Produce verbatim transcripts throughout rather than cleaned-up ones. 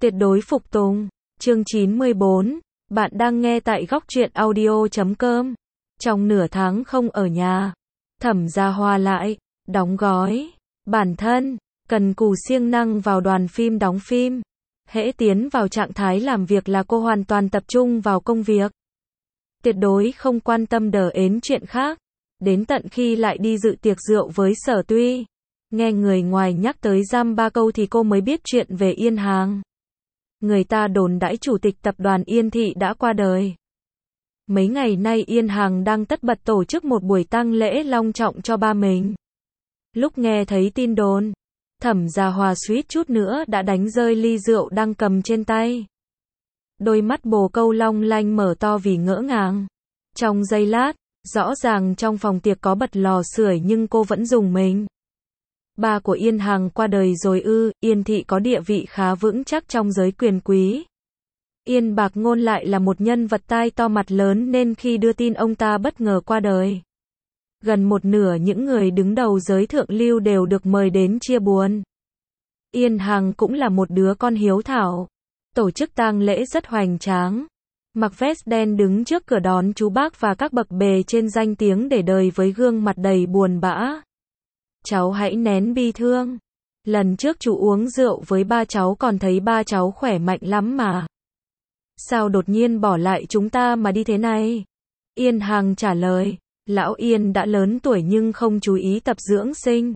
Tuyệt đối phục tùng. Chương chín mươi bốn. Bạn đang nghe tại góc truyện audio chấm com. Trong nửa tháng không ở nhà, Thẩm Gia Hoa lại đóng gói bản thân, cần cù siêng năng vào đoàn phim đóng phim. Hễ tiến vào trạng thái làm việc là cô hoàn toàn tập trung vào công việc. Tuyệt đối không quan tâm đờ ến chuyện khác. Đến tận khi lại đi dự tiệc rượu với Sở Tuy, nghe người ngoài nhắc tới giam ba câu thì cô mới biết chuyện về Yên Hàng. Người ta đồn đãi chủ tịch tập đoàn Yên Thị đã qua đời. Mấy ngày nay Yên Hàng đang tất bật tổ chức một buổi tang lễ long trọng cho ba mình. Lúc nghe thấy tin đồn, Thẩm Gia Hoa suýt chút nữa đã đánh rơi ly rượu đang cầm trên tay. Đôi mắt bồ câu long lanh mở to vì ngỡ ngàng. Trong giây lát, rõ ràng trong phòng tiệc có bật lò sưởi nhưng cô vẫn dùng mình. Ba của Yên Hàng qua đời rồi ư? Yên Thị có địa vị khá vững chắc trong giới quyền quý. Yên Bạc Ngôn lại là một nhân vật tai to mặt lớn nên khi đưa tin ông ta bất ngờ qua đời, gần một nửa những người đứng đầu giới thượng lưu đều được mời đến chia buồn. Yên Hàng cũng là một đứa con hiếu thảo. Tổ chức tang lễ rất hoành tráng. Mặc vest đen đứng trước cửa đón chú bác và các bậc bề trên danh tiếng để đời với gương mặt đầy buồn bã. Cháu hãy nén bi thương. Lần trước chú uống rượu với ba cháu còn thấy ba cháu khỏe mạnh lắm mà. Sao đột nhiên bỏ lại chúng ta mà đi thế này? Yên Hàng trả lời, lão Yên đã lớn tuổi nhưng không chú ý tập dưỡng sinh.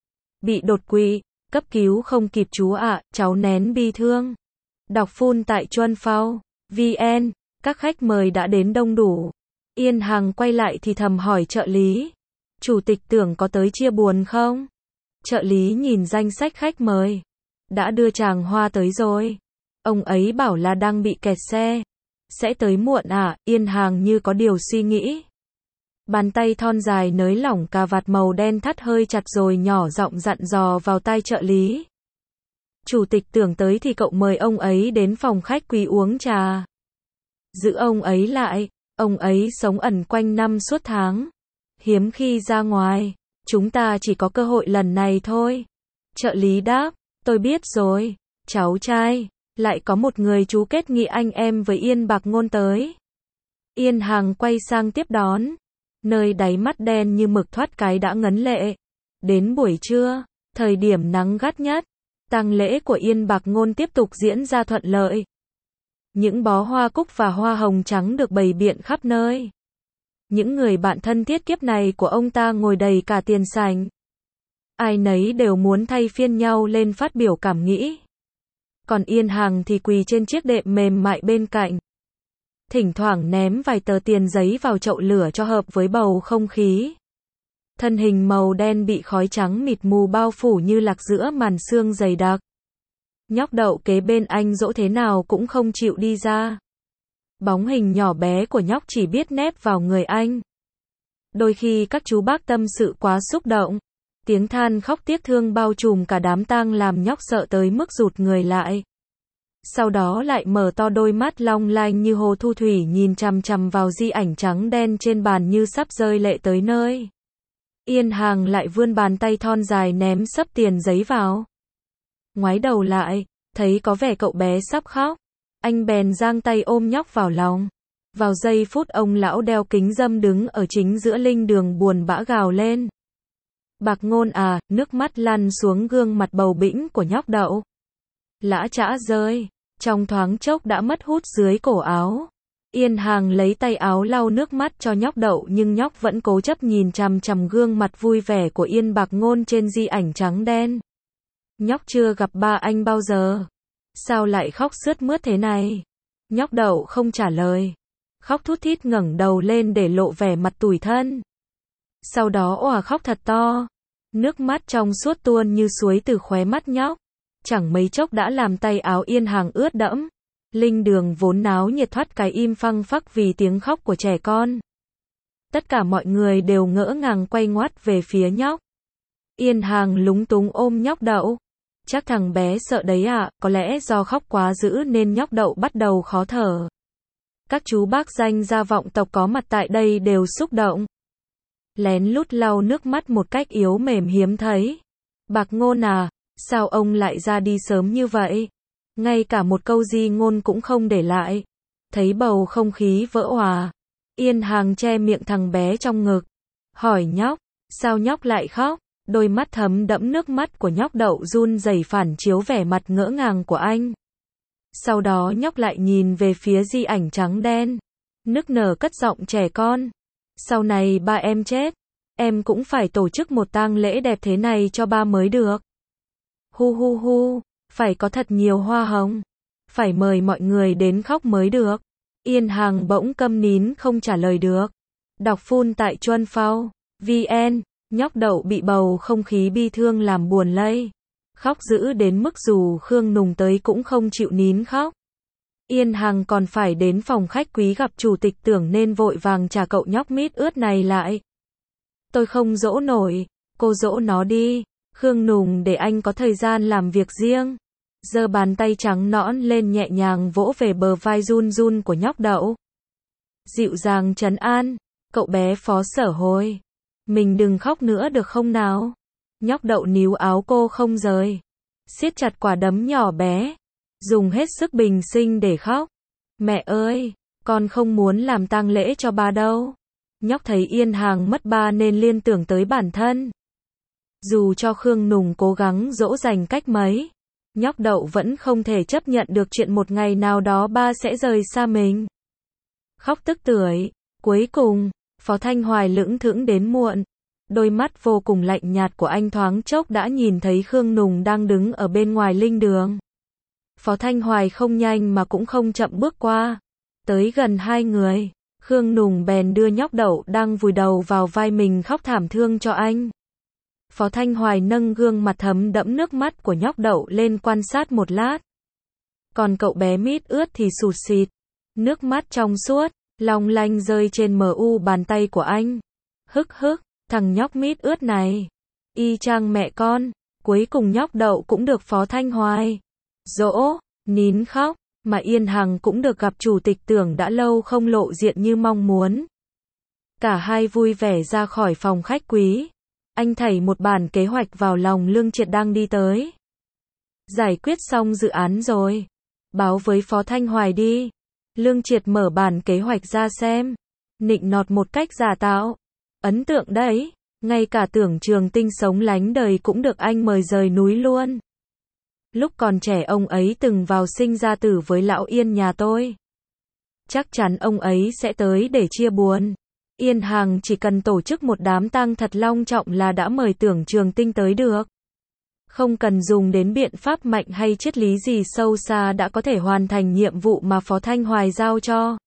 Bị đột quỵ, cấp cứu không kịp chú ạ, cháu nén bi thương. Đọc full tại Chuan Phao vn, các khách mời đã đến đông đủ. Yên Hàng quay lại thì thầm hỏi trợ lý, chủ tịch Tưởng có tới chia buồn không? Trợ lý nhìn danh sách khách mời, đã đưa chàng Hoa tới rồi. Ông ấy bảo là đang bị kẹt xe, sẽ tới muộn à? Yên Hàng như có điều suy nghĩ. Bàn tay thon dài nới lỏng cà vạt màu đen thắt hơi chặt rồi nhỏ giọng dặn dò vào tai trợ lý. Chủ tịch Tưởng tới thì cậu mời ông ấy đến phòng khách quý uống trà. Giữ ông ấy lại, ông ấy sống ẩn quanh năm suốt tháng, hiếm khi ra ngoài, chúng ta chỉ có cơ hội lần này thôi. Trợ lý đáp, tôi biết rồi, cháu trai, lại có một người chú kết nghị anh em với Yên Bạc Ngôn tới. Yên Hàng quay sang tiếp đón, nơi đáy mắt đen như mực thoát cái đã ngấn lệ. Đến buổi trưa, thời điểm nắng gắt nhất, tang lễ của Yên Bạc Ngôn tiếp tục diễn ra thuận lợi. Những bó hoa cúc và hoa hồng trắng được bày biện khắp nơi. Những người bạn thân thiết kiếp này của ông ta ngồi đầy cả tiền sảnh. Ai nấy đều muốn thay phiên nhau lên phát biểu cảm nghĩ. Còn Yên Hàng thì quỳ trên chiếc đệm mềm mại bên cạnh. Thỉnh thoảng ném vài tờ tiền giấy vào chậu lửa cho hợp với bầu không khí. Thân hình màu đen bị khói trắng mịt mù bao phủ như lạc giữa màn sương dày đặc. Nhóc Đậu kế bên anh dỗ thế nào cũng không chịu đi ra. Bóng hình nhỏ bé của nhóc chỉ biết nép vào người anh. Đôi khi các chú bác tâm sự quá xúc động. Tiếng than khóc tiếc thương bao trùm cả đám tang làm nhóc sợ tới mức rụt người lại. Sau đó lại mở to đôi mắt long lanh như hồ thu thủy nhìn chằm chằm vào di ảnh trắng đen trên bàn như sắp rơi lệ tới nơi. Yên Hàng lại vươn bàn tay thon dài ném sấp tiền giấy vào. Ngoái đầu lại, thấy có vẻ cậu bé sắp khóc. Anh bèn giang tay ôm nhóc vào lòng. Vào giây phút ông lão đeo kính râm đứng ở chính giữa linh đường buồn bã gào lên. Bạc Ngôn à, nước mắt lăn xuống gương mặt bầu bĩnh của nhóc Đậu. Lã chã rơi, trong thoáng chốc đã mất hút dưới cổ áo. Yên Hàng lấy tay áo lau nước mắt cho nhóc Đậu nhưng nhóc vẫn cố chấp nhìn chằm chằm gương mặt vui vẻ của Yên Bạc Ngôn trên di ảnh trắng đen. Nhóc chưa gặp ba anh bao giờ. Sao lại khóc sướt mướt thế này? Nhóc Đậu không trả lời. Khóc thút thít ngẩng đầu lên để lộ vẻ mặt tủi thân. Sau đó òa khóc thật to. Nước mắt trong suốt tuôn như suối từ khóe mắt nhóc. Chẳng mấy chốc đã làm tay áo Yên Hàng ướt đẫm. Linh đường vốn náo nhiệt thoát cái im phăng phắc vì tiếng khóc của trẻ con. Tất cả mọi người đều ngỡ ngàng quay ngoắt về phía nhóc. Yên Hàng lúng túng ôm nhóc Đậu. Chắc thằng bé sợ đấy ạ, có lẽ do khóc quá dữ nên nhóc Đậu bắt đầu khó thở. Các chú bác danh gia vọng tộc có mặt tại đây đều xúc động. Lén lút lau nước mắt một cách yếu mềm hiếm thấy. Bạc Ngôn à, sao ông lại ra đi sớm như vậy? ngay cả một câu di ngôn cũng không để lại. Thấy bầu không khí vỡ òa, Yên Hàng che miệng thằng bé trong ngực, hỏi nhóc, sao nhóc lại khóc? Đôi mắt thấm đẫm nước mắt của nhóc đậu run rẩy phản chiếu vẻ mặt ngỡ ngàng của anh. Sau đó nhóc lại nhìn về phía di ảnh trắng đen, nức nở cất giọng trẻ con. Sau này ba em chết, em cũng phải tổ chức một tang lễ đẹp thế này cho ba mới được. Hu hu hu, phải có thật nhiều hoa hồng, phải mời mọi người đến khóc mới được. Yên Hàng bỗng câm nín không trả lời được. Đọc phun tại Chuan Phao, vn, nhóc đậu bị bầu không khí bi thương làm buồn lây. Khóc dữ đến mức dù Khương Nùng tới cũng không chịu nín khóc. Yên Hàng còn phải đến phòng khách quý gặp chủ tịch Tưởng nên vội vàng trả cậu nhóc mít ướt này lại. Tôi không dỗ nổi, cô dỗ nó đi. Khương Nùng để anh có thời gian làm việc riêng. Giơ bàn tay trắng nõn lên nhẹ nhàng vỗ về bờ vai run run của nhóc đậu. Dịu dàng trấn an, cậu bé Phó Sở Hồi. Mình đừng khóc nữa được không nào? Nhóc đậu níu áo cô không rời. Siết chặt quả đấm nhỏ bé. Dùng hết sức bình sinh để khóc. Mẹ ơi, con không muốn làm tang lễ cho ba đâu. Nhóc thấy Yên Hàng mất ba nên liên tưởng tới bản thân. Dù cho Khương Nùng cố gắng dỗ dành cách mấy, nhóc đậu vẫn không thể chấp nhận được chuyện một ngày nào đó ba sẽ rời xa mình. Khóc tức tưởi. Cuối cùng, Phó Thanh Hoài lững thững đến muộn. Đôi mắt vô cùng lạnh nhạt của anh thoáng chốc đã nhìn thấy Khương Nùng đang đứng ở bên ngoài linh đường. Phó Thanh Hoài không nhanh mà cũng không chậm bước qua. Tới gần hai người, Khương Nùng bèn đưa nhóc đậu đang vùi đầu vào vai mình khóc thảm thương cho anh. Phó Thanh Hoài nâng gương mặt thấm đẫm nước mắt của nhóc đậu lên quan sát một lát. Còn cậu bé mít ướt thì sụt sịt. Nước mắt trong suốt, long lanh rơi trên mờ u bàn tay của anh. Hức hức, thằng nhóc mít ướt này. Y chang mẹ con. Cuối cùng nhóc đậu cũng được Phó Thanh Hoài dỗ, nín khóc, mà Yên Hằng cũng được gặp chủ tịch Tưởng đã lâu không lộ diện như mong muốn. Cả hai vui vẻ ra khỏi phòng khách quý. Anh thảy một bản kế hoạch vào lòng Lương Triệt đang đi tới. Giải quyết xong dự án rồi. Báo với Phó Thanh Hoài đi. Lương Triệt mở bản kế hoạch ra xem. Nịnh nọt một cách giả tạo. Ấn tượng đấy. Ngay cả Tưởng Trường Tinh sống lánh đời cũng được anh mời rời núi luôn. Lúc còn trẻ ông ấy từng vào sinh ra tử với lão Yên nhà tôi. Chắc chắn ông ấy sẽ tới để chia buồn. Yên Hàng chỉ cần tổ chức một đám tang thật long trọng là đã mời Tưởng Trường Tinh tới được. Không cần dùng đến biện pháp mạnh hay triết lý gì sâu xa đã có thể hoàn thành nhiệm vụ mà Phó Thanh Hoài giao cho.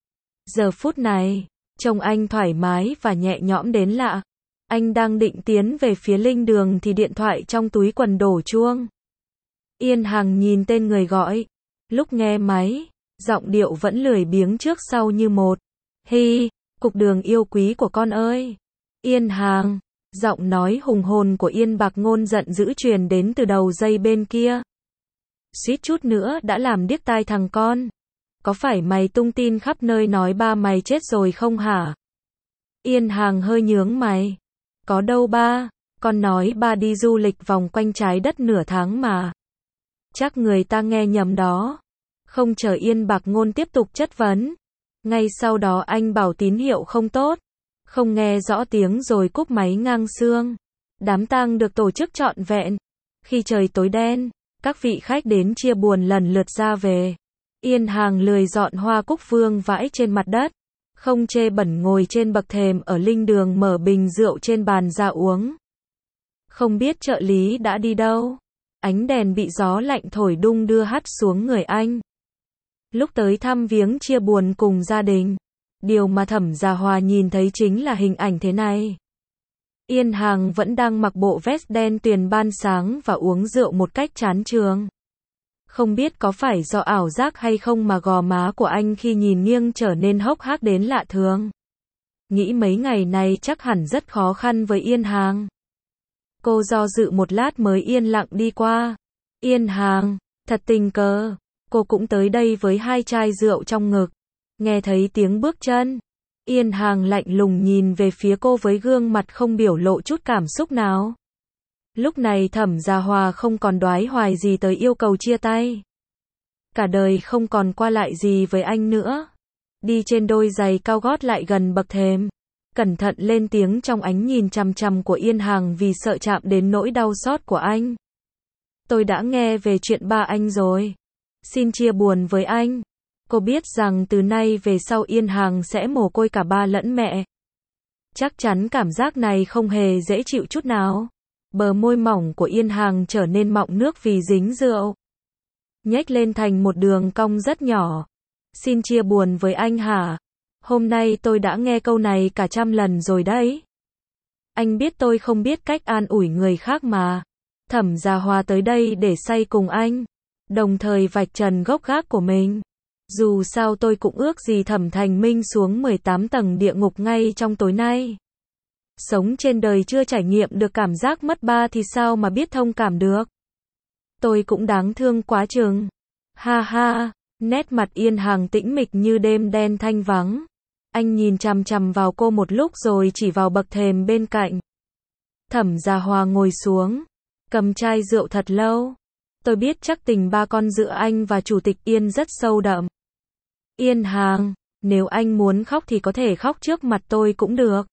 Giờ phút này, trông anh thoải mái và nhẹ nhõm đến lạ. Anh đang định tiến về phía linh đường thì điện thoại trong túi quần đổ chuông. Yên Hằng nhìn tên người gọi. Lúc nghe máy, giọng điệu vẫn lười biếng trước sau như một. Hi, cục đường yêu quý của con ơi. Yên Hằng, giọng nói hùng hồn của Yên Bạc Ngôn giận dữ truyền đến từ đầu dây bên kia. Suýt chút nữa đã làm điếc tai thằng con. Có phải mày tung tin khắp nơi nói ba mày chết rồi không hả? Yên Hằng hơi nhướng mày. Có đâu ba, con nói ba đi du lịch vòng quanh trái đất nửa tháng mà. Chắc người ta nghe nhầm đó. Không chờ Yên Bạc Ngôn tiếp tục chất vấn. Ngay sau đó anh bảo tín hiệu không tốt. Không nghe rõ tiếng rồi cúp máy ngang xương. Đám tang được tổ chức trọn vẹn. Khi trời tối đen, các vị khách đến chia buồn lần lượt ra về. Yên Hàng lười dọn hoa cúc vương vãi trên mặt đất. Không chê bẩn ngồi trên bậc thềm ở linh đường mở bình rượu trên bàn ra uống. Không biết trợ lý đã đi đâu. Ánh đèn bị gió lạnh thổi đung đưa hắt xuống người anh. Lúc tới thăm viếng chia buồn cùng gia đình, điều mà Thẩm Gia Hòa nhìn thấy chính là hình ảnh thế này. Yên Hàng vẫn đang mặc bộ vest đen tuyền ban sáng và uống rượu một cách chán chường. Không biết có phải do ảo giác hay không mà gò má của anh khi nhìn nghiêng trở nên hốc hác đến lạ thường. Nghĩ mấy ngày này chắc hẳn rất khó khăn với Yên Hàng. Cô do dự một lát mới yên lặng đi qua. Yên Hàng, thật tình cờ, cô cũng tới đây với hai chai rượu trong ngực. Nghe thấy tiếng bước chân, Yên Hàng lạnh lùng nhìn về phía cô với gương mặt không biểu lộ chút cảm xúc nào. Lúc này Thẩm Gia Hòa không còn đoái hoài gì tới yêu cầu chia tay. cả đời không còn qua lại gì với anh nữa. Đi trên đôi giày cao gót lại gần bậc thềm, cẩn thận lên tiếng trong ánh nhìn chằm chằm của Yên Hằng vì sợ chạm đến nỗi đau xót của anh. Tôi đã nghe về chuyện ba anh rồi. Xin chia buồn với anh. Cô biết rằng từ nay về sau Yên Hằng sẽ mồ côi cả ba lẫn mẹ. Chắc chắn cảm giác này không hề dễ chịu chút nào. Bờ môi mỏng của Yên Hằng trở nên mọng nước vì dính rượu, nhếch lên thành một đường cong rất nhỏ. Xin chia buồn với anh hả? Hôm nay tôi đã nghe câu này cả trăm lần rồi đấy. Anh biết tôi không biết cách an ủi người khác mà. Thẩm Gia Hòa tới đây để say cùng anh, đồng thời vạch trần gốc gác của mình. Dù sao tôi cũng ước gì Thẩm Thành Minh xuống mười tám tầng địa ngục ngay trong tối nay. Sống trên đời chưa trải nghiệm được cảm giác mất ba thì sao mà biết thông cảm được. Tôi cũng đáng thương quá chừng. Ha ha, nét mặt Yên Hằng tĩnh mịch như đêm đen thanh vắng. Anh nhìn chằm chằm vào cô một lúc rồi chỉ vào bậc thềm bên cạnh. Thẩm Gia Hòa ngồi xuống, cầm chai rượu thật lâu. Tôi biết chắc tình ba con giữa anh và Chủ tịch Yên rất sâu đậm. Yên Hằng, nếu anh muốn khóc thì có thể khóc trước mặt tôi cũng được.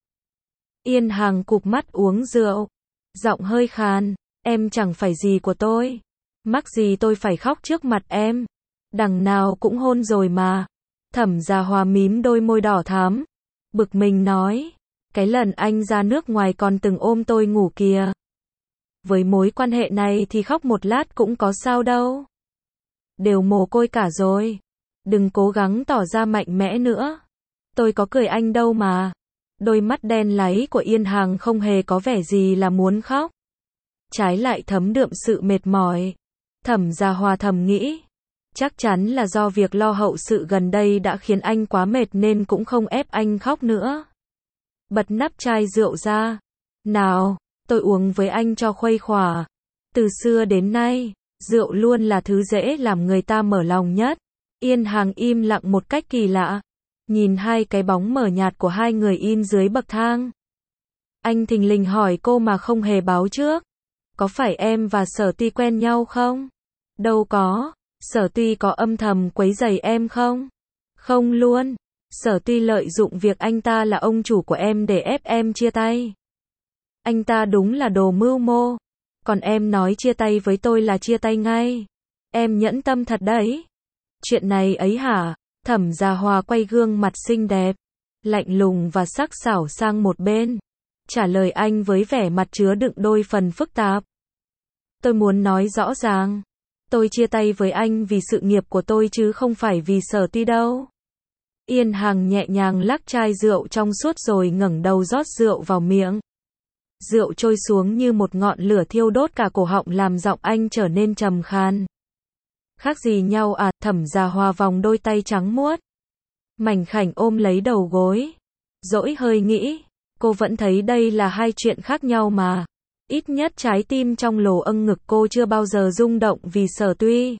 Yên Hằng cụp mắt uống rượu, giọng hơi khàn, em chẳng phải gì của tôi. Mắc gì tôi phải khóc trước mặt em. Đằng nào cũng hôn rồi mà. Thẩm Gia Hòa mím đôi môi đỏ thắm, bực mình nói, cái lần anh ra nước ngoài còn từng ôm tôi ngủ kìa. Với mối quan hệ này thì khóc một lát cũng có sao đâu. Đều mồ côi cả rồi. Đừng cố gắng tỏ ra mạnh mẽ nữa. Tôi có cười anh đâu mà. Đôi mắt đen láy của Yên Hằng không hề có vẻ gì là muốn khóc. Trái lại thấm đượm sự mệt mỏi. Thẩm Gia Hòa thầm nghĩ. Chắc chắn là do việc lo hậu sự gần đây đã khiến anh quá mệt nên cũng không ép anh khóc nữa. Bật nắp chai rượu ra. Nào, tôi uống với anh cho khuây khỏa. Từ xưa đến nay, rượu luôn là thứ dễ làm người ta mở lòng nhất. Yên Hằng im lặng một cách kỳ lạ. Nhìn hai cái bóng mờ nhạt của hai người in dưới bậc thang. Anh thình lình hỏi cô mà không hề báo trước. Có phải em và Sở Ti quen nhau không? Đâu có. Sở Ti có âm thầm quấy rầy em không? Không luôn. Sở Ti lợi dụng việc anh ta là ông chủ của em để ép em chia tay. Anh ta đúng là đồ mưu mô. Còn em nói chia tay với tôi là chia tay ngay. Em nhẫn tâm thật đấy. Chuyện này ấy hả? Thẩm Gia Hòa quay gương mặt xinh đẹp, lạnh lùng và sắc sảo sang một bên. Trả lời anh với vẻ mặt chứa đựng đôi phần phức tạp. Tôi muốn nói rõ ràng. Tôi chia tay với anh vì sự nghiệp của tôi chứ không phải vì Sở Ti đâu. Yên Hằng nhẹ nhàng lắc chai rượu trong suốt rồi ngẩng đầu rót rượu vào miệng. Rượu trôi xuống như một ngọn lửa thiêu đốt cả cổ họng làm giọng anh trở nên trầm khan. Khác gì nhau à? Thẩm Gia Hòa vòng đôi tay trắng muốt, mảnh khảnh ôm lấy đầu gối. Dỗi hơi nghĩ, cô vẫn thấy đây là hai chuyện khác nhau mà. Ít nhất trái tim trong lồ âng ngực cô chưa bao giờ rung động vì Sở Tuy.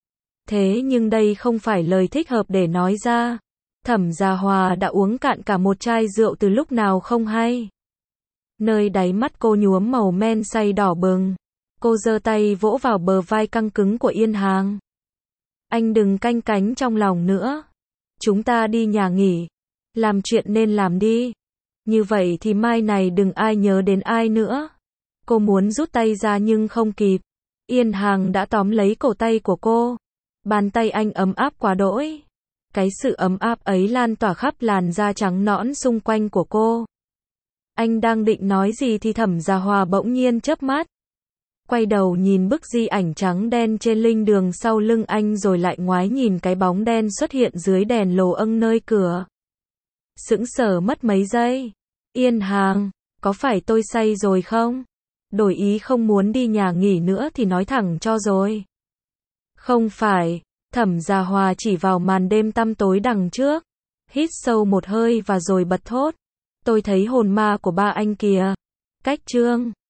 Thế nhưng đây không phải lời thích hợp để nói ra. Thẩm Gia Hòa đã uống cạn cả một chai rượu từ lúc nào không hay. Nơi đáy mắt cô nhuốm màu men say đỏ bừng. Cô giơ tay vỗ vào bờ vai căng cứng của Yên Hằng. Anh đừng canh cánh trong lòng nữa. Chúng ta đi nhà nghỉ. Làm chuyện nên làm đi. Như vậy thì mai này đừng ai nhớ đến ai nữa. Cô muốn rút tay ra nhưng không kịp. Yên Hằng đã tóm lấy cổ tay của cô. Bàn tay anh ấm áp quá đỗi. Cái sự ấm áp ấy lan tỏa khắp làn da trắng nõn xung quanh của cô. Anh đang định nói gì thì Thẩm Gia Hòa bỗng nhiên chớp mắt. Quay đầu nhìn bức di ảnh trắng đen trên linh đường sau lưng anh rồi lại ngoái nhìn cái bóng đen xuất hiện dưới đèn lồ âng nơi cửa. Sững sờ mất mấy giây. Yên Hằng, có phải tôi say rồi không? Đổi ý không muốn đi nhà nghỉ nữa thì nói thẳng cho rồi. Không phải. Thẩm Gia Hòa chỉ vào màn đêm tăm tối đằng trước. Hít sâu một hơi và rồi bật thốt. Tôi thấy hồn ma của ba anh kìa. Cách chương